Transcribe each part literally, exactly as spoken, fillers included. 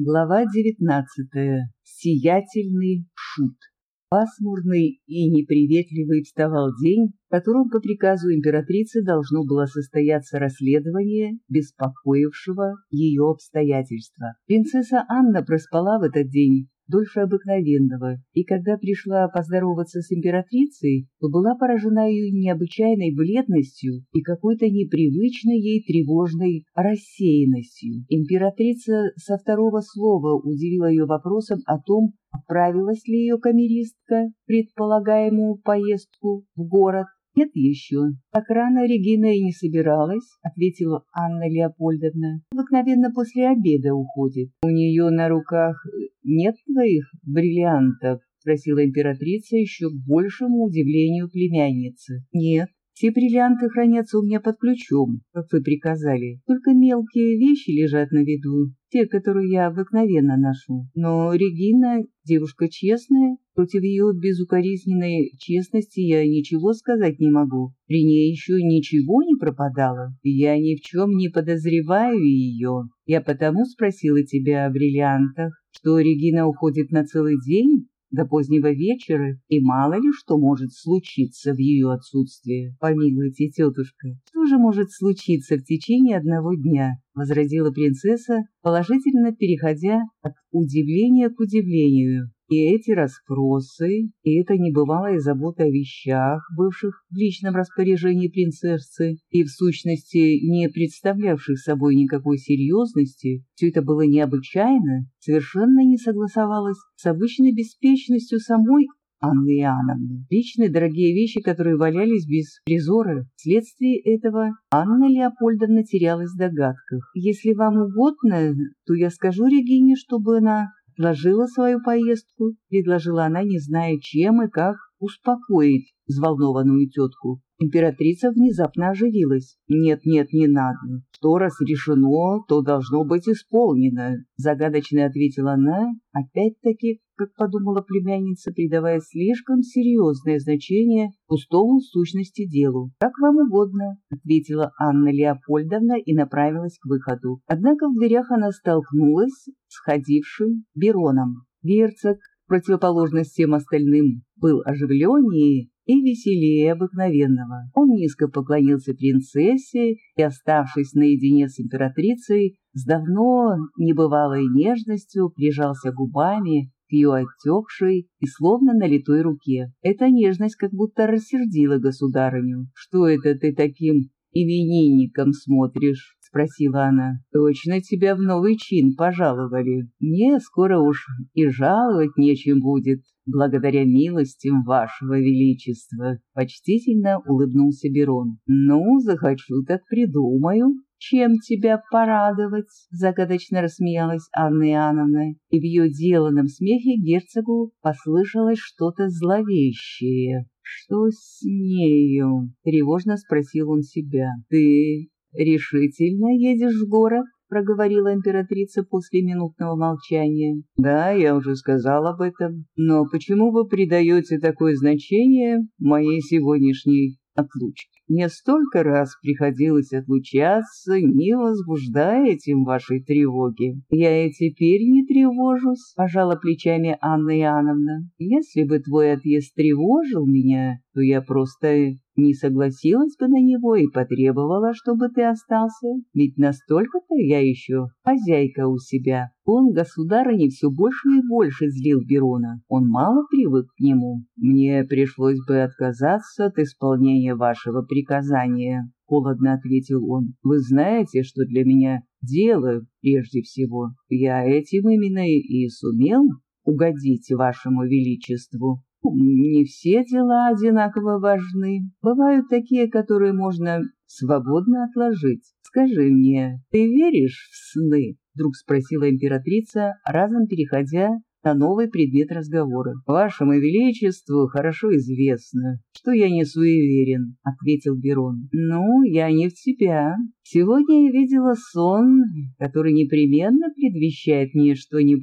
Глава девятнадцатая. Сиятельный шут. Пасмурный и неприветливый вставал день, в котором по приказу императрицы должно было состояться расследование беспокоившего ее обстоятельства. Принцесса Анна проспала в этот день дольше обыкновенного, и когда пришла поздороваться с императрицей, то была поражена ее необычайной бледностью и какой-то непривычной ей тревожной рассеянностью. Императрица со второго слова удивила ее вопросом о том, отправилась ли ее камеристка в предполагаемую поездку в город. «Нет еще. Так рано Регина и не собиралась», — ответила Анна Леопольдовна. «Обыкновенно после обеда уходит. У нее на руках нет твоих бриллиантов?» — спросила императрица еще к большему удивлению племянницы. «Нет. Все бриллианты хранятся у меня под ключом, как вы приказали. Только мелкие вещи лежат на виду, те, которые я обыкновенно ношу. Но Регина девушка честная, против ее безукоризненной честности я ничего сказать не могу. При ней еще ничего не пропадало, и я ни в чем не подозреваю ее. Я потому спросила тебя о бриллиантах, что Регина уходит на целый день, до позднего вечера, и мало ли что может случиться в ее отсутствие. Помилуйте, тетушка, что же может случиться в течение одного дня? — возразила принцесса, положительно переходя от удивления к удивлению. И эти расспросы, и эта небывалая забота о вещах, бывших в личном распоряжении принцессы, и в сущности не представлявших собой никакой серьезности, все это было необычайно, совершенно не согласовалось с обычной беспечностью самой Анны Иоанновны. Личные дорогие вещи, которые валялись без призора. Вследствие этого Анна Леопольдовна терялась в догадках. «Если вам угодно, то я скажу Регине, чтобы она отложила свою поездку», — предложила она, не зная, чем и как успокоить взволнованную тетку. Императрица внезапно оживилась. «Нет, нет, не надо. Что раз решено, то должно быть исполнено», — загадочно ответила она, опять-таки, как подумала племянница, придавая слишком серьезное значение пустому в сущности делу. «Как вам угодно», — ответила Анна Леопольдовна и направилась к выходу. Однако в дверях она столкнулась с ходившим Бероном. Герцог, в противоположность всем остальным, был оживленнее и веселее обыкновенного. Он низко поклонился принцессе и, оставшись наедине с императрицей, с давно небывалой нежностью прижался губами к ее отекшей и словно налитой руке. Эта нежность как будто рассердила государыню. «Что это ты таким именинником смотришь?» — спросила она. «Точно тебя в новый чин пожаловали. Мне скоро уж и жаловать нечем будет, благодаря милостям вашего величества», — почтительно улыбнулся Берон. «Ну, захочу, так придумаю, чем тебя порадовать», — загадочно рассмеялась Анна Иоанновна, и в ее деланном смехе герцогу послышалось что-то зловещее. «Что с нею?» — тревожно спросил он себя. «Ты решительно едешь в город?» — проговорила императрица после минутного молчания. «Да, я уже сказал об этом. Но почему вы придаете такое значение моей сегодняшней отлучке? Мне столько раз приходилось отлучаться, не возбуждая этим вашей тревоги». «Я и теперь не тревожусь», — пожала плечами Анна Иоанновна. «Если бы твой отъезд тревожил меня, то я просто не согласилась бы на него и потребовала, чтобы ты остался. Ведь настолько-то я еще хозяйка у себя». Он, государыне, все больше и больше злил Берона. Он мало привык к нему. «Мне пришлось бы отказаться от исполнения вашего приказания», — холодно ответил он. «Вы знаете, что для меня дело прежде всего. Я этим именно и сумел угодить вашему величеству. Не все дела одинаково важны. Бывают такие, которые можно свободно отложить. Скажи мне, ты веришь в сны?» — вдруг спросила императрица, разом переходя на новый предмет разговора. «Вашему величеству хорошо известно, что я не суеверен», — ответил Берон. «Ну, я не в тебя. Сегодня я видела сон, который непременно предвещает мне что-нибудь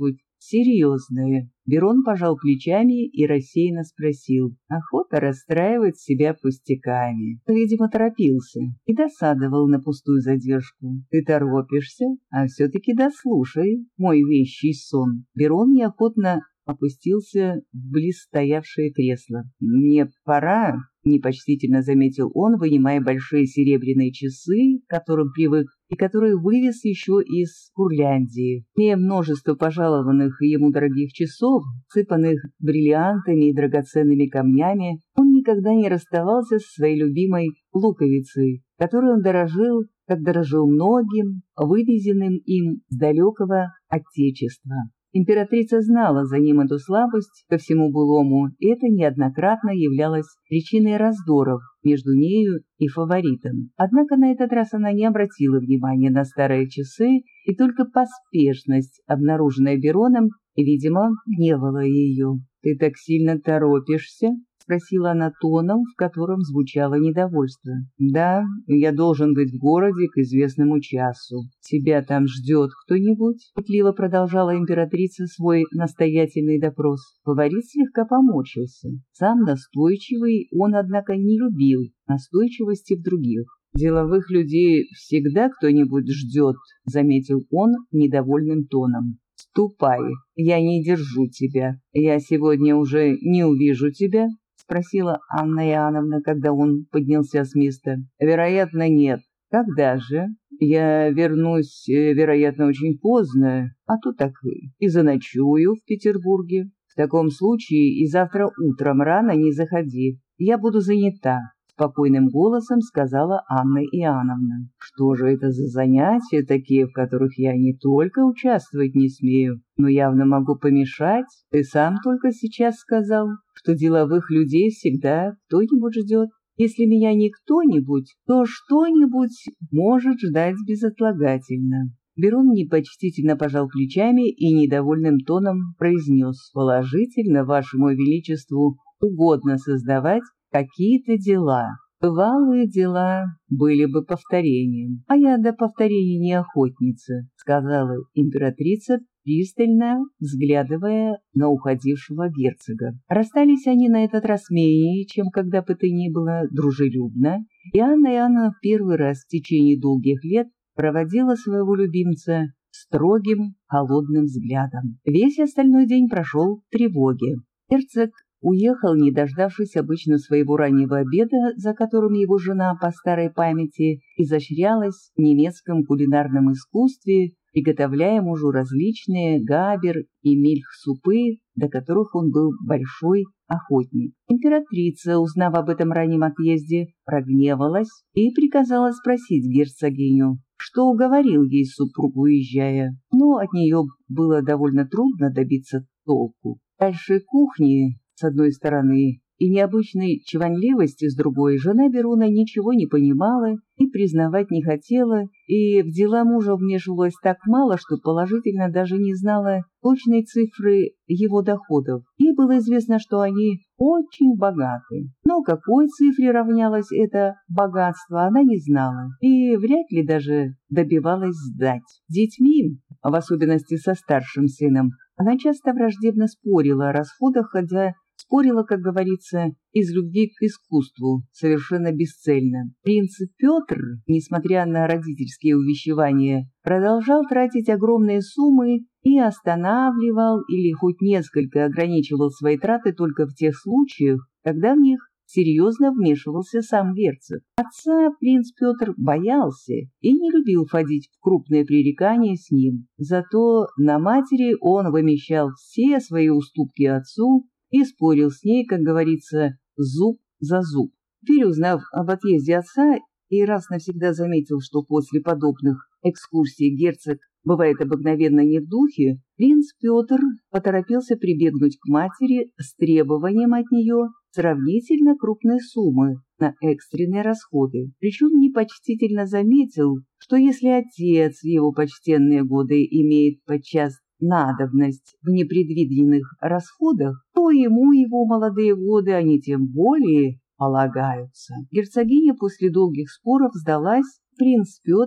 серьезное. Берон пожал плечами и рассеянно спросил. Охота расстраивать себя пустяками. Видимо, торопился и досадовал на пустую задержку. Ты торопишься, а все-таки дослушай мой вещий сон. Берон неохотно опустился в близстоявшее кресло. «Мне пора», — непочтительно заметил он, вынимая большие серебряные часы, к которым привык, и которые вывез еще из Курляндии. Имея множество пожалованных ему дорогих часов, сыпанных бриллиантами и драгоценными камнями, он никогда не расставался со своей любимой луковицей, которой он дорожил, как дорожил многим, вывезенным им с далекого отечества. Императрица знала за ним эту слабость ко всему былому, и это неоднократно являлось причиной раздоров между нею и фаворитом. Однако на этот раз она не обратила внимания на старые часы, и только поспешность, обнаруженная Бероном, видимо, гневала ее. «Ты так сильно торопишься?» — спросила она тоном, в котором звучало недовольство. «Да, я должен быть в городе к известному часу. Тебя там ждет кто-нибудь?» — пытливо продолжала императрица свой настоятельный допрос. Фаворит слегка поморщился. Сам настойчивый он, однако, не любил настойчивости в других. «Деловых людей всегда кто-нибудь ждет», — заметил он недовольным тоном. «Ступай, я не держу тебя. Я сегодня уже не увижу тебя?» — спросила Анна Иоанновна, когда он поднялся с места. «Вероятно, нет. Когда же? Я вернусь, вероятно, очень поздно, а то так и заночую в Петербурге. В таком случае и завтра утром рано не заходи. Я буду занята», — спокойным голосом сказала Анна Иоанновна. «Что же это за занятия такие, в которых я не только участвовать не смею, но явно могу помешать? Ты сам только сейчас сказал, что деловых людей всегда кто-нибудь ждет. Если меня не кто-нибудь, то что-нибудь может ждать безотлагательно». Берон непочтительно пожал плечами и недовольным тоном произнес: «Положительно вашему величеству угодно создавать какие-то дела. Бывалые дела были бы повторением, а я до повторений не охотница», — сказала императрица, пристально взглядывая на уходившего герцога. Расстались они на этот раз менее, чем когда бы то ни было, дружелюбно, и Анна Иоанновна в первый раз в течение долгих лет проводила своего любимца строгим, холодным взглядом. Весь остальной день прошел в тревоге. Герцог уехал, не дождавшись обычно своего раннего обеда, за которым его жена по старой памяти изощрялась в немецком кулинарном искусстве, приготовляя мужу различные габер и мильх-супы, до которых он был большой охотник. Императрица, узнав об этом раннем отъезде, прогневалась и приказала спросить герцогиню, что уговорил ей супруг, уезжая, но от нее было довольно трудно добиться толку. Дальше кухни, с одной стороны, и необычной чванливости с другой, жена Берона ничего не понимала и признавать не хотела, и в дела мужа вмешивалась так мало, что положительно даже не знала точной цифры его доходов. Ей было известно, что они очень богаты, но какой цифре равнялось это богатство, она не знала и вряд ли даже добивалась сдать. С детьми, в особенности со старшим сыном, она часто враждебно спорила о расходах, хотя спорила, как говорится, из любви к искусству, совершенно бесцельно. Принц Петр, несмотря на родительские увещевания, продолжал тратить огромные суммы и останавливал или хоть несколько ограничивал свои траты только в тех случаях, когда в них серьезно вмешивался сам герцог. Отца принц Петр боялся и не любил входить в крупные пререкания с ним. Зато на матери он вымещал все свои уступки отцу и спорил с ней, как говорится, зуб за зуб. Теперь, узнав об отъезде отца и раз навсегда заметил, что после подобных экскурсий герцог бывает обыкновенно не в духе, принц Петр поторопился прибегнуть к матери с требованием от нее сравнительно крупной суммы на экстренные расходы. Причем непочтительно заметил, что если отец в его почтенные годы имеет подчас надобность в непредвиденных расходах, то ему его молодые годы они тем более полагаются. Герцогиня после долгих споров сдалась. Принц Петр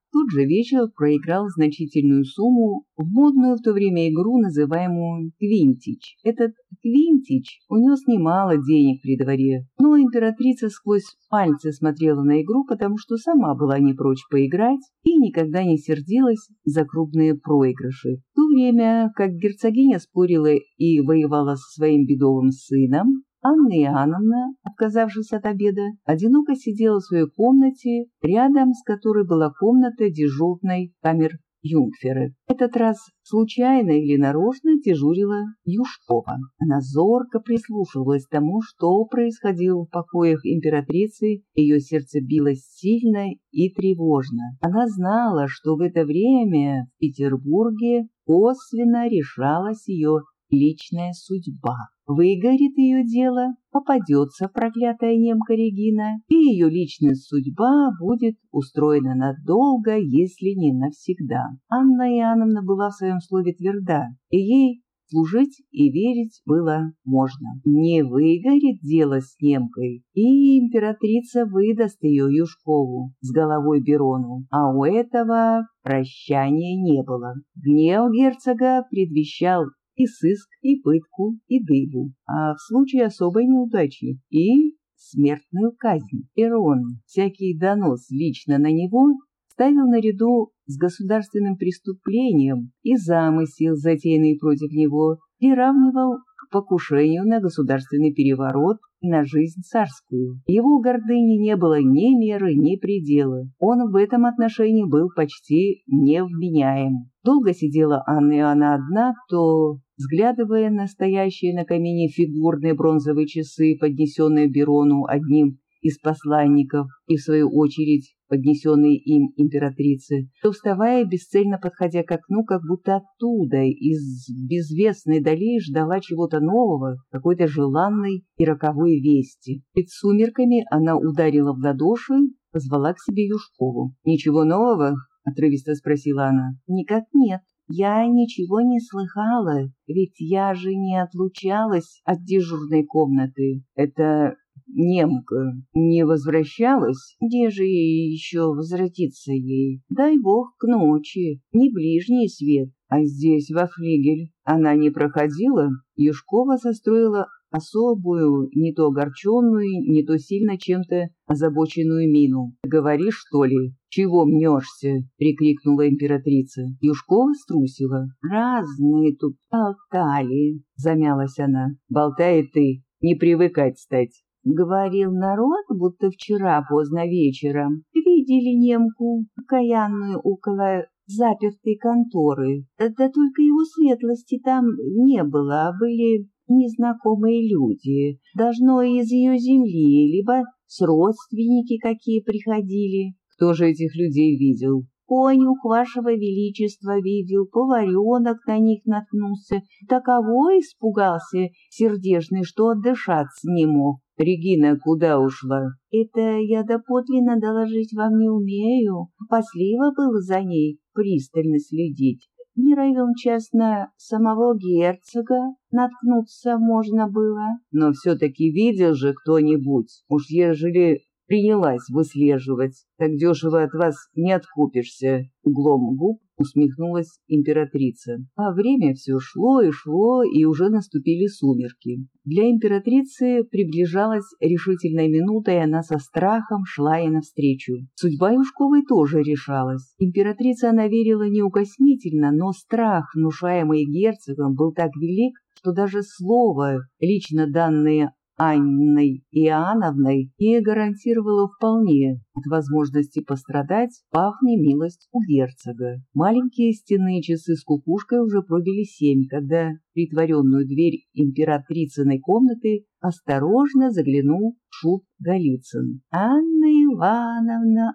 тот же вечер проиграл значительную сумму в модную в то время игру, называемую «Квинтич». Этот «Квинтич» унес немало денег при дворе, но императрица сквозь пальцы смотрела на игру, потому что сама была не прочь поиграть и никогда не сердилась за крупные проигрыши. В то время, как герцогиня спорила и воевала со своим бедовым сыном, Анна Иоанновна, отказавшись от обеда, одиноко сидела в своей комнате, рядом с которой была комната дежурной камер-юнгферы. В этот раз случайно или нарочно дежурила Юшкова. Она зорко прислушивалась к тому, что происходило в покоях императрицы, ее сердце билось сильно и тревожно. Она знала, что в это время в Петербурге косвенно решалась ее личная судьба. Выгорит ее дело, попадется проклятая немка Регина, и ее личная судьба будет устроена надолго, если не навсегда. Анна Иоанновна была в своем слове тверда, и ей служить и верить было можно. Не выгорит дело с немкой, и императрица выдаст ее Юшкову с головой Берону, а у этого прощания не было. Гнев герцога предвещал и сыск, и пытку, и дыбу, а в случае особой неудачи и смертную казнь. Берон всякий донос лично на него ставил наряду с государственным преступлением и замысел, затеянный против него, приравнивал к покушению на государственный переворот и на жизнь царскую. Его гордыне не было ни меры, ни предела. Он в этом отношении был почти невменяем. Долго сидела Анна Иоанна одна, то, взглядывая на стоящие на камине фигурные бронзовые часы, поднесенные Берону одним из посланников и, в свою очередь, поднесенные им императрице, то, вставая, бесцельно подходя к окну, как будто оттуда, из безвестной дали, ждала чего-то нового, какой-то желанной и роковой вести. Перед сумерками она ударила в ладоши, позвала к себе Юшкову. «Ничего нового?» — отрывисто спросила она. «Никак нет. Я ничего не слыхала, ведь я же не отлучалась от дежурной комнаты. Это немка не возвращалась? Где же ей еще возвратиться ей? Дай бог к ночи, не ближний свет. А здесь, во флигель, она не проходила?» Юшкова состроила особую, не то огорченную, не то сильно чем-то озабоченную мину. «Говори, что ли? Чего мнешься?» — прикрикнула императрица. Юшкова струсила. «Разные тут болтали», — замялась она. «Болтай ты, не привыкать стать». Говорил народ, будто вчера поздно вечером видели немку, окаянную около запертой конторы. Да только его светлости там не было, а были незнакомые люди. Должно из ее земли, либо с родственники какие приходили. Кто же этих людей видел? Конюх вашего величества видел, поваренок на них наткнулся. Таково испугался сердечный, что отдышаться не мог. Регина куда ушла? Это я доподлинно доложить вам не умею. Опасливо было за ней пристально следить. Не равен час на самого герцога наткнуться можно было. Но все-таки видел же кто-нибудь, уж ежели принялась выслеживать, так дешево от вас не откупишься. Углом губ усмехнулась императрица. А время все шло и шло, и уже наступили сумерки. Для императрицы приближалась решительная минута, и она со страхом шла ей навстречу. Судьба Юшковой тоже решалась. Императрица она верила неукоснительно, но страх, внушаемый герцогом, был так велик, что даже слово, лично данное Анной Иоанновной, ей гарантировало вполне от возможности пострадать, пав немилость у герцога. Маленькие стенные часы с кукушкой уже пробили семь, когда в притворенную дверь императрицыной комнаты осторожно заглянул шут Голицын. «Анна Ивановна,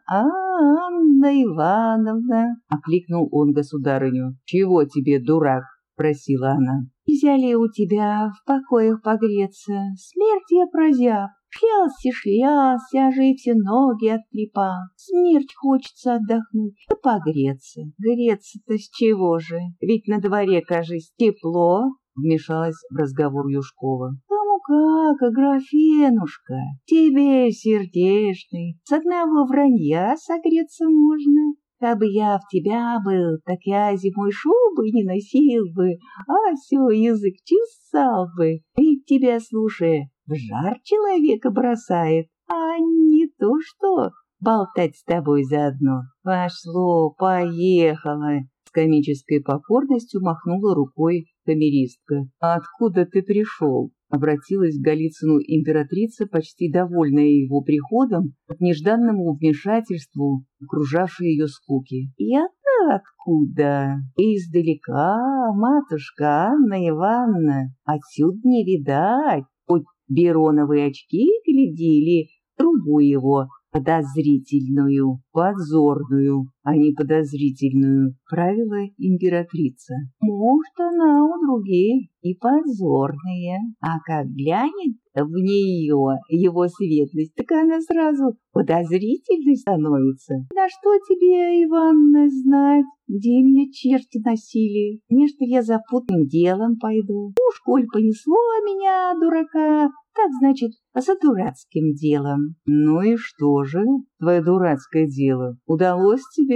Анна Ивановна!» — окликнул он государыню. «Чего тебе, дурак?» — просила она. «Нельзя ли у тебя в покоях погреться? Смерть я прозяб. Шлялся, шлялся, аж и все ноги оттрепал. Смерть хочется отдохнуть и погреться. Греться-то с чего же? Ведь на дворе, кажись, тепло», — вмешалась в разговор Юшкова. «Кому как, Аграфенушка, тебе, сердечный, с одного вранья согреться можно. Кабы я в тебя был, так я зимой шубы не носил бы, а все язык чесал бы. Ведь тебя, слушая, в жар человека бросает, а не то что болтать с тобой заодно. Пошло, поехало. С комической покорностью махнула рукой камеристка. «А откуда ты пришел?» — обратилась к Голицыну императрица, почти довольная его приходом, к нежданному вмешательству, окружавшей ее скуки. «Я-то откуда? Издалека, матушка Анна Ивановна, отсюда не видать, хоть бероновые очки глядели, трубу его подозрительную, подзорную, а не подозрительную, правила императрица. Может, она у других и подзорная, а как глянет в нее его светлость, так она сразу подозрительной становится. Да что тебе, Иванна, знать, где меня черти носили? Не, что я за путным делом пойду. Уж коль понесло меня, дурака, так, значит, за дурацким делом. Ну и что же, твое дурацкое дело, удалось тебе?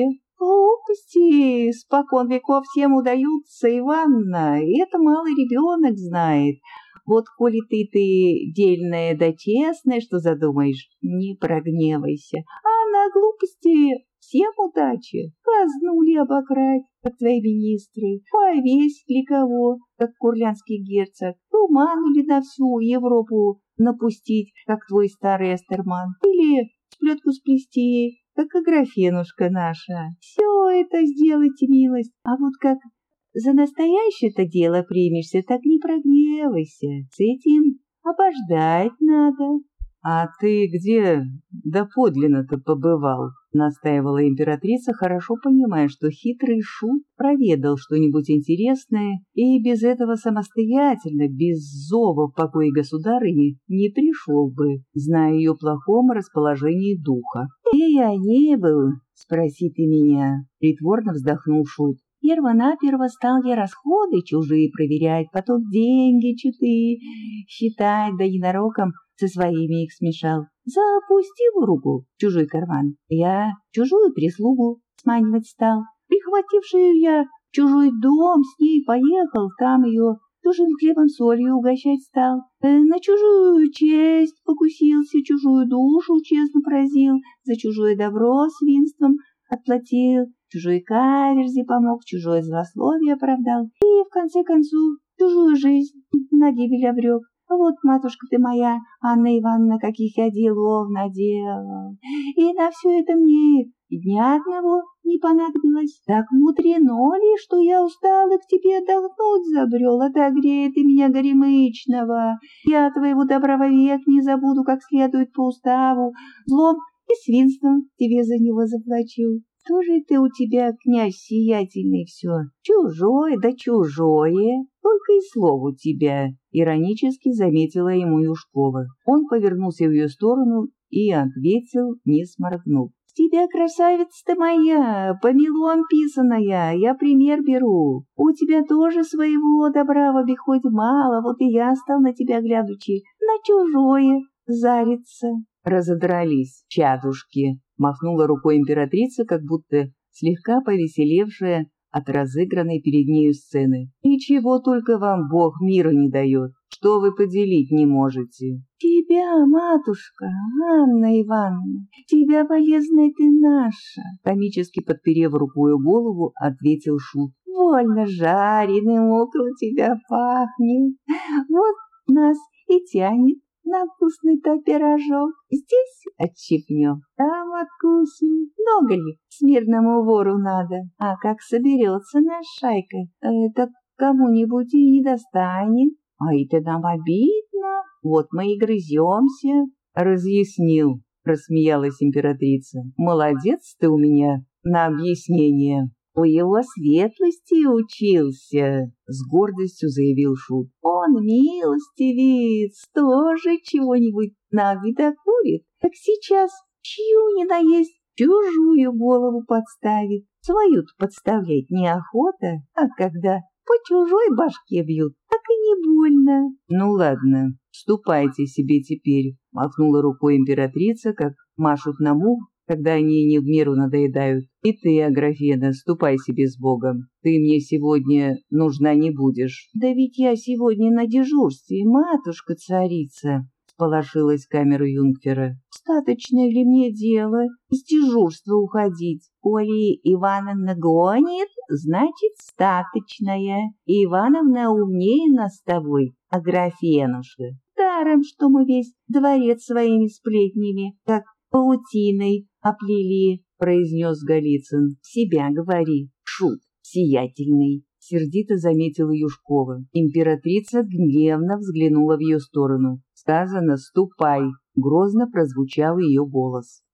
Глупости, спокон веков всем удаются, Иванна, и это малый ребенок знает. Вот коли ты ты дельная да честная, что задумаешь, не прогневайся. А на глупости всем удачи. Казну ли обократь, как твои министры, повесить ли кого, как курлянский герцог, туману ли на всю Европу напустить, как твой старый Эстерман, или сплетку сплести, как Аграфенушка наша. Все это сделайте, милость, а вот как за настоящее-то дело примешься, так не прогневайся. С этим обождать надо. — А ты где доподлинно-то побывал? — настаивала императрица, хорошо понимая, что хитрый шут проведал что-нибудь интересное и без этого самостоятельно, без зова в покое государыни, не пришел бы, зная ее плохом расположении духа. — И я не был, спроси ты меня, — притворно вздохнул шут. Перво-наперво стал я расходы чужие проверять, потом деньги чужие считать, да ненароком со своими их смешал. Запустил руку в чужой карман, я чужую прислугу сманивать стал. Прихватившую я чужой дом, с ней поехал, там ее чужим хлебом солью угощать стал. На чужую честь покусился, чужую душу честно поразил, за чужое добро свинством отплатил, чужой каверзе помог, чужое злословие оправдал и, в конце концов, чужую жизнь на гибель обрек. Вот, матушка ты моя, Анна Ивановна, каких я делов наделал. И на все это мне дня одного не понадобилось. Так мудрено ли, что я устал и к тебе отдохнуть забрел, отогрей ты меня горемычного. Я твоего добра вовек не забуду, как следует по уставу. Злом и свинством тебе за него заплачу. Что же ты у тебя, князь сиятельный, все? Чужое да чужое, только и слово у тебя, — иронически заметила ему Юшкова. Он повернулся в ее сторону и ответил, не сморгнув. — С тебя, красавица-то моя, по мелом писаная, я пример беру. У тебя тоже своего добра в обиходе мало, вот и я стал на тебя, глядучи, на чужое зариться. Разодрались чадушки. Махнула рукой императрица, как будто слегка повеселевшая от разыгранной перед нею сцены. «И чего только вам Бог мира не дает, что вы поделить не можете?» «Тебя, матушка, Анна Ивановна, тебя полезная ты наша», комически подперев рукою голову, ответил шут. «Вольно жареным около тебя пахнет, вот нас и тянет на вкусный-то пирожок. Здесь отщипнем, там откусим. Много ли смирному вору надо? А как соберется наша шайка, это кому-нибудь и не достанет. А это нам обидно. Вот мы и грыземся. Разъяснил, рассмеялась императрица. Молодец ты у меня на объяснение. У его светлости учился, — с гордостью заявил шут. Он милостивец, тоже чего-нибудь на вида курит. Так сейчас чью не наесть, чужую голову подставит. Свою-то подставлять неохота, а когда по чужой башке бьют, так и не больно. Ну ладно, ступайте себе теперь, — махнула рукой императрица, как машут на мух когда они не в меру надоедают. И ты, Аграфена, ступай себе с Богом. Ты мне сегодня нужна не будешь. Да ведь я сегодня на дежурстве, матушка-царица, сполошилась камера юнкера. Достаточно ли мне дело с дежурства уходить? Коли Ивановна гонит, значит, статочная. И Ивановна умнее нас с тобой, Аграфенушка. Даром, что мы весь дворец своими сплетнями, как паутиной оплели, произнес Голицын. Себя говори, шут сиятельный. Сердито заметила Юшкова. Императрица гневно взглянула в ее сторону. Сказано «ступай», грозно прозвучал ее голос.